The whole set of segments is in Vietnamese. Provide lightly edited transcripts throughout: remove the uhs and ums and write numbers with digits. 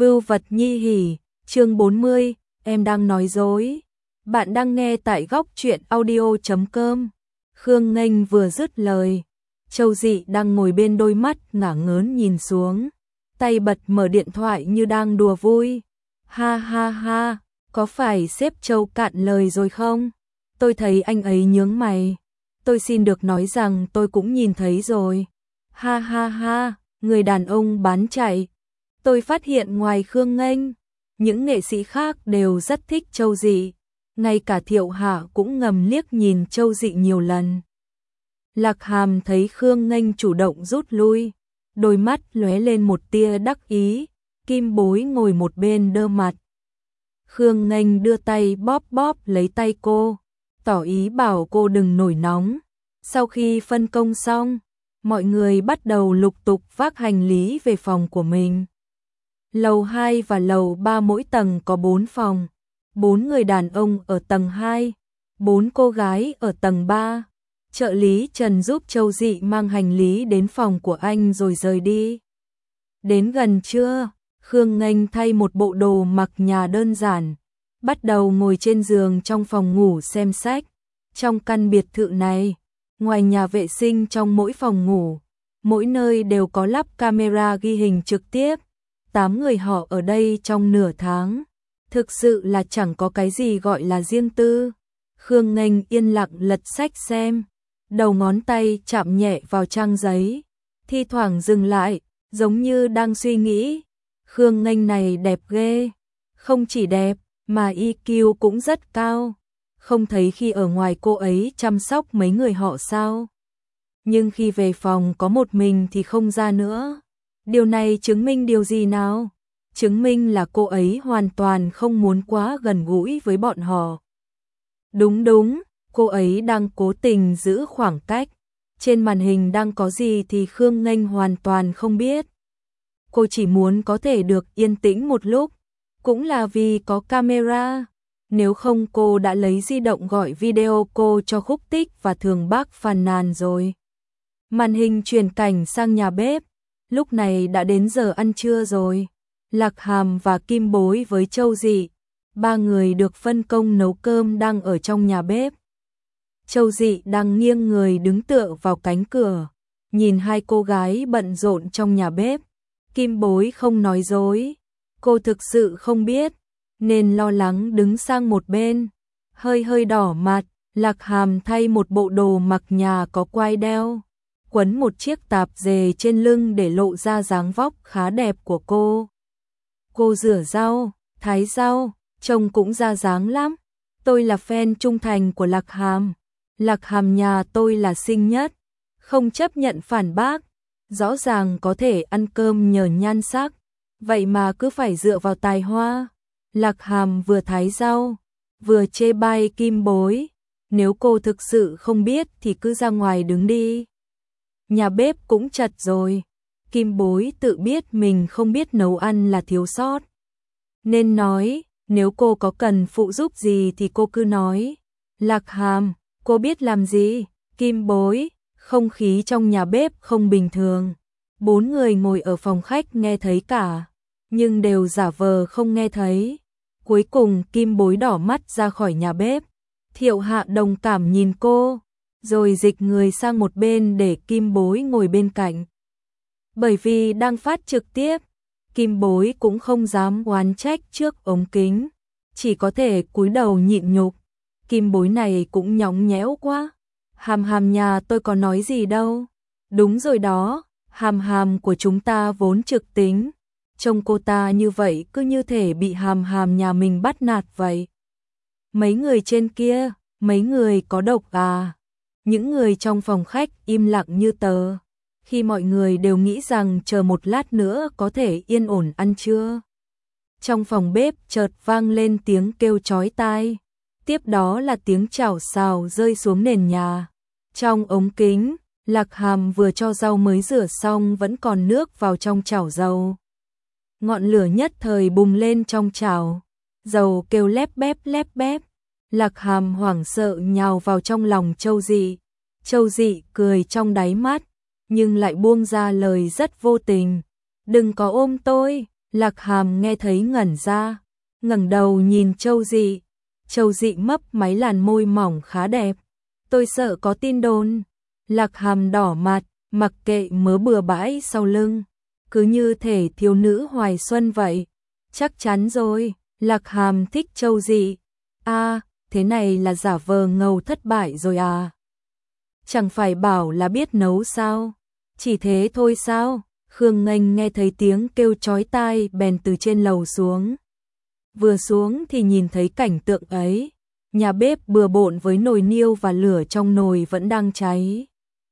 Vưu vật nhi hỉ, chương 40, em đang nói dối. Bạn đang nghe tại góc truyện audio.com. Khương Nghênh vừa dứt lời, Châu Dị đang ngồi bên đôi mắt ngả ngớn nhìn xuống, tay bật mở điện thoại như đang đùa vui. Ha ha ha, có phải sếp Châu cạn lời rồi không? Tôi thấy anh ấy nhướng mày. Tôi xin được nói rằng tôi cũng nhìn thấy rồi. Ha ha ha, người đàn ông bán chạy. Tôi phát hiện ngoài Khương Nghênh, những nghệ sĩ khác đều rất thích Châu Dị. Ngay cả Thiệu Hạ cũng ngầm liếc nhìn Châu Dị nhiều lần. Lạc Hàm thấy Khương Nghênh chủ động rút lui, đôi mắt lóe lên một tia đắc ý. Kim Bối ngồi một bên đơ mặt. Khương Nghênh đưa tay bóp bóp lấy tay cô, tỏ ý bảo cô đừng nổi nóng. Sau khi phân công xong, mọi người bắt đầu lục tục vác hành lý về phòng của mình. Lầu 2 và lầu 3 mỗi tầng có 4 phòng, 4 người đàn ông ở tầng 2, 4 cô gái ở tầng 3. Trợ lý Trần giúp Châu Dị mang hành lý đến phòng của anh rồi rời đi. Đến gần trưa, Khương Nghênh thay một bộ đồ mặc nhà đơn giản, bắt đầu ngồi trên giường trong phòng ngủ xem sách. Trong căn biệt thự này, ngoài nhà vệ sinh trong mỗi phòng ngủ, mỗi nơi đều có lắp camera ghi hình trực tiếp. 8 người họ ở đây trong nửa tháng, thực sự là chẳng có cái gì gọi là riêng tư. Khương Nghênh yên lặng lật sách xem, đầu ngón tay chạm nhẹ vào trang giấy, thi thoảng dừng lại, giống như đang suy nghĩ. Khương Nghênh này đẹp ghê, không chỉ đẹp mà EQ cũng rất cao. Không thấy khi ở ngoài cô ấy chăm sóc mấy người họ sao? Nhưng khi về phòng có một mình thì không ra nữa. Điều này chứng minh điều gì nào? Chứng minh là cô ấy hoàn toàn không muốn quá gần gũi với bọn họ. Đúng, cô ấy đang cố tình giữ khoảng cách. Trên màn hình đang có gì thì Khương Nghênh hoàn toàn không biết. Cô chỉ muốn có thể được yên tĩnh một lúc, cũng là vì có camera. Nếu không cô đã lấy di động gọi video cô cho Khúc Tích và Thường Bác phàn nàn rồi. Màn hình chuyển cảnh sang nhà bếp. Lúc này đã đến giờ ăn trưa rồi. Lạc Hàm và Kim Bối với Châu Dị, 3 người được phân công nấu cơm đang ở trong nhà bếp. Châu Dị đang nghiêng người đứng tựa vào cánh cửa, nhìn hai cô gái bận rộn trong nhà bếp. Kim Bối không nói dối, cô thực sự không biết, nên lo lắng đứng sang một bên. Hơi đỏ mặt, Lạc Hàm thay một bộ đồ mặc nhà có quai đeo, quấn một chiếc tạp dề trên lưng để lộ ra dáng vóc khá đẹp của cô. Cô rửa rau, thái rau, trông cũng ra dáng lắm. Tôi là fan trung thành của Lạc Hàm. Lạc Hàm nhà tôi là xinh nhất, không chấp nhận phản bác. Rõ ràng có thể ăn cơm nhờ nhan sắc, vậy mà cứ phải dựa vào tài hoa. Lạc Hàm vừa thái rau, vừa chê bai Kim Bối. Nếu cô thực sự không biết thì cứ ra ngoài đứng đi. Nhà bếp cũng chật rồi. Kim Bối tự biết mình không biết nấu ăn là thiếu sót, nên nói, nếu cô có cần phụ giúp gì thì cô cứ nói. Lạc Hàm, cô biết làm gì? Kim Bối, không khí trong nhà bếp không bình thường. 4 người ngồi ở phòng khách nghe thấy cả, nhưng đều giả vờ không nghe thấy. Cuối cùng Kim Bối đỏ mắt ra khỏi nhà bếp. Thiệu Hạ đồng cảm nhìn cô, rồi dịch người sang một bên để Kim Bối ngồi bên cạnh. Bởi vì đang phát trực tiếp, Kim Bối cũng không dám oán trách trước ống kính, chỉ có thể cúi đầu nhịn nhục. Kim Bối này cũng nhõng nhẽo quá. Hàm Hàm nhà tôi có nói gì đâu. Đúng rồi đó, Hàm Hàm của chúng ta vốn trực tính. Trông cô ta như vậy cứ như thể bị Hàm Hàm nhà mình bắt nạt vậy. Mấy người trên kia, mấy người có độc à? Những người trong phòng khách im lặng như tờ, khi mọi người đều nghĩ rằng chờ một lát nữa có thể yên ổn ăn trưa. Trong phòng bếp chợt vang lên tiếng kêu chói tai, tiếp đó là tiếng chảo xào rơi xuống nền nhà. Trong ống kính, Lạc Hàm vừa cho rau mới rửa xong vẫn còn nước vào trong chảo dầu. Ngọn lửa nhất thời bùng lên trong chảo, dầu kêu lép bép. Lạc Hàm hoảng sợ nhào vào trong lòng Châu Dị. Châu Dị cười trong đáy mắt, nhưng lại buông ra lời rất vô tình. Đừng có ôm tôi. Lạc Hàm nghe thấy ngẩn ra, ngẩng đầu nhìn Châu Dị. Châu Dị mấp máy làn môi mỏng khá đẹp. Tôi sợ có tin đồn. Lạc Hàm đỏ mặt, mặc kệ mớ bừa bãi sau lưng, cứ như thể thiếu nữ hoài xuân vậy. Chắc chắn rồi, Lạc Hàm thích Châu Dị. À, thế này là giả vờ ngầu thất bại rồi à? Chẳng phải bảo là biết nấu sao? Chỉ thế thôi sao? Khương Nghênh nghe thấy tiếng kêu chói tai bèn từ trên lầu xuống. Vừa xuống thì nhìn thấy cảnh tượng ấy. Nhà bếp bừa bộn với nồi niêu và lửa trong nồi vẫn đang cháy.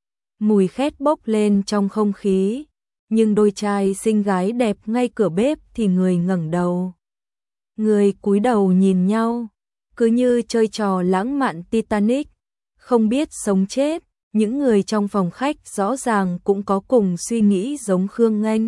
Mùi khét bốc lên trong không khí. Nhưng đôi trai xinh gái đẹp ngay cửa bếp thì người ngẩng đầu. Người cúi đầu nhìn nhau, cứ như chơi trò lãng mạn Titanic, không biết sống chết. Những người trong phòng khách rõ ràng cũng có cùng suy nghĩ giống Khương Nghênh.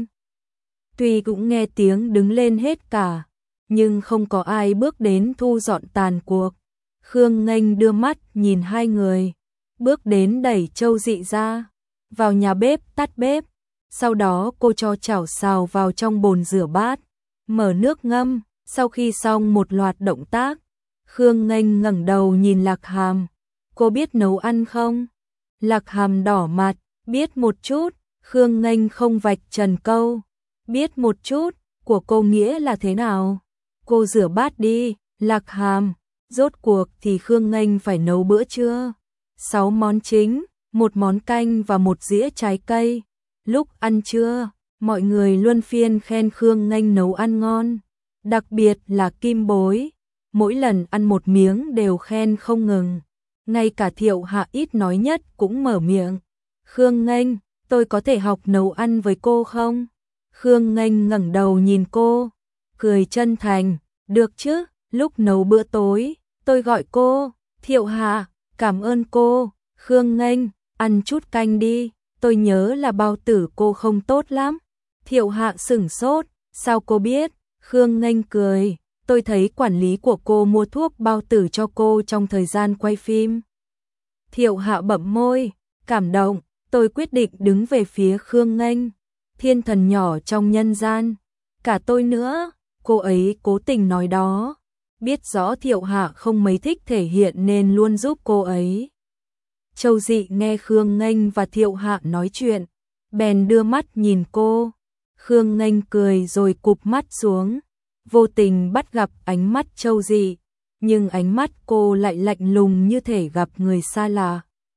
Tuy cũng nghe tiếng đứng lên hết cả, nhưng không có ai bước đến thu dọn tàn cuộc. Khương Nghênh đưa mắt nhìn hai người, bước đến đẩy Châu Dị ra, vào nhà bếp tắt bếp. Sau đó cô cho chảo xào vào trong bồn rửa bát, mở nước ngâm. Sau khi xong một loạt động tác, Khương Nghênh ngẩng đầu nhìn Lạc Hàm. Cô biết nấu ăn không? Lạc Hàm đỏ mặt, biết một chút. Khương Nghênh không vạch trần câu. Biết một chút, của cô nghĩa là thế nào? Cô rửa bát đi, Lạc Hàm. Rốt cuộc thì Khương Nghênh phải nấu bữa trưa. 6 món chính, 1 món canh và 1 dĩa trái cây. Lúc ăn trưa, mọi người luân phiên khen Khương Nghênh nấu ăn ngon. Đặc biệt là Kim Bối, mỗi lần ăn một miếng đều khen không ngừng. Ngay cả Thiệu Hạ ít nói nhất cũng mở miệng. Khương Nghênh, tôi có thể học nấu ăn với cô không? Khương Nghênh ngẩng đầu nhìn cô, cười chân thành. Được chứ, lúc nấu bữa tối, tôi gọi cô. Thiệu Hạ, cảm ơn cô. Khương Nghênh, ăn chút canh đi, tôi nhớ là bao tử cô không tốt lắm. Thiệu Hạ sửng sốt, sao cô biết? Khương Nghênh cười, tôi thấy quản lý của cô mua thuốc bao tử cho cô trong thời gian quay phim. Thiệu Hạ bậm môi, cảm động, tôi quyết định đứng về phía Khương Nghênh. Thiên thần nhỏ trong nhân gian, cả tôi nữa, cô ấy cố tình nói đó. Biết rõ Thiệu Hạ không mấy thích thể hiện nên luôn giúp cô ấy. Châu Dị nghe Khương Nghênh và Thiệu Hạ nói chuyện, bèn đưa mắt nhìn cô. Khương Nghênh cười rồi cụp mắt xuống, vô tình bắt gặp ánh mắt Châu Dị, nhưng ánh mắt cô lại lạnh lùng như thể gặp người xa lạ.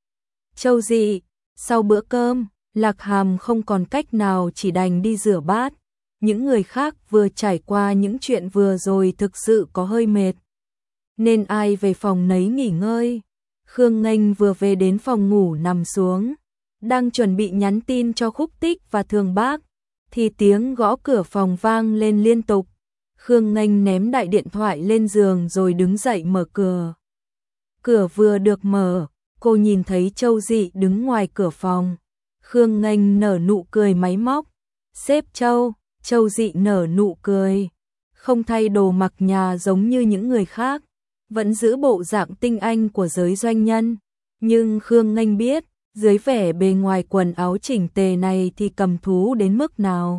Châu Dị, sau bữa cơm, Lạc Hàm không còn cách nào chỉ đành đi rửa bát. Những người khác vừa trải qua những chuyện vừa rồi thực sự có hơi mệt, nên ai về phòng nấy nghỉ ngơi. Khương Nghênh vừa về đến phòng ngủ nằm xuống, đang chuẩn bị nhắn tin cho Khúc Tích và Thường Bác, thì tiếng gõ cửa phòng vang lên liên tục. Khương Nghênh ném đại điện thoại lên giường rồi đứng dậy mở cửa. Cửa vừa được mở, cô nhìn thấy Châu Dị đứng ngoài cửa phòng. Khương Nghênh nở nụ cười máy móc. Sếp Châu. Châu Dị nở nụ cười, không thay đồ mặc nhà giống như những người khác, vẫn giữ bộ dạng tinh anh của giới doanh nhân. Nhưng Khương Nghênh biết, dưới vẻ bề ngoài quần áo chỉnh tề này thì cầm thú đến mức nào.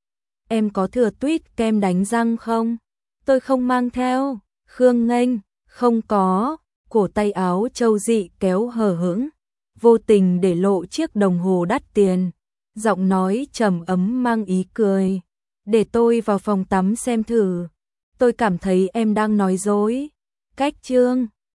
Em có thừa tuýt kem đánh răng không? Tôi không mang theo. Khương Nghênh, không có. Cổ tay áo Châu Dị kéo hở hững, vô tình để lộ chiếc đồng hồ đắt tiền. Giọng nói trầm ấm mang ý cười. Để tôi vào phòng tắm xem thử. Tôi cảm thấy em đang nói dối. Cách chương